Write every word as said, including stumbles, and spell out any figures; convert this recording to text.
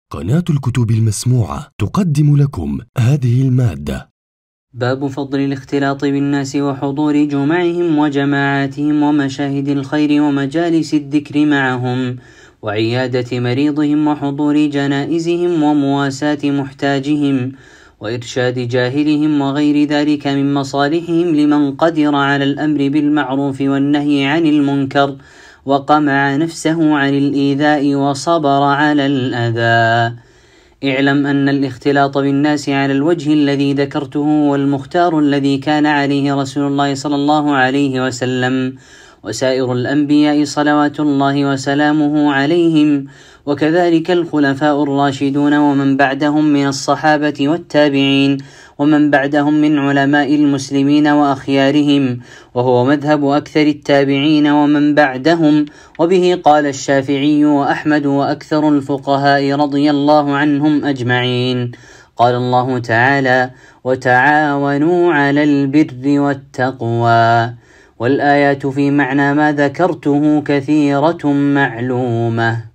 قناة الكتب المسموعة تقدم لكم هذه المادة. باب فضل الاختلاط بالناس وحضور جمعهم وجماعاتهم ومشاهد الخير ومجالس الذكر معهم وعيادة مريضهم وحضور جنائزهم ومواساة محتاجهم وإرشاد جاهلهم وغير ذلك من مصالحهم لمن قدر على الأمر بالمعروف والنهي عن المنكر وقمع نفسه عن الإيذاء وصبر على الأذى. اعلم أن الاختلاط بالناس على الوجه الذي ذكرته هو المختار الذي كان عليه رسول الله صلى الله عليه وسلم وسائر الأنبياء صلوات الله وسلامه عليهم، وكذلك الخلفاء الراشدون ومن بعدهم من الصحابة والتابعين ومن بعدهم من علماء المسلمين وأخيارهم، وهو مذهب أكثر التابعين ومن بعدهم، وبه قال الشافعي وأحمد وأكثر الفقهاء رضي الله عنهم أجمعين. قال الله تعالى: وتعاونوا على البر والتقوى. والآيات في معنى ما ذكرته كثيرة معلومة.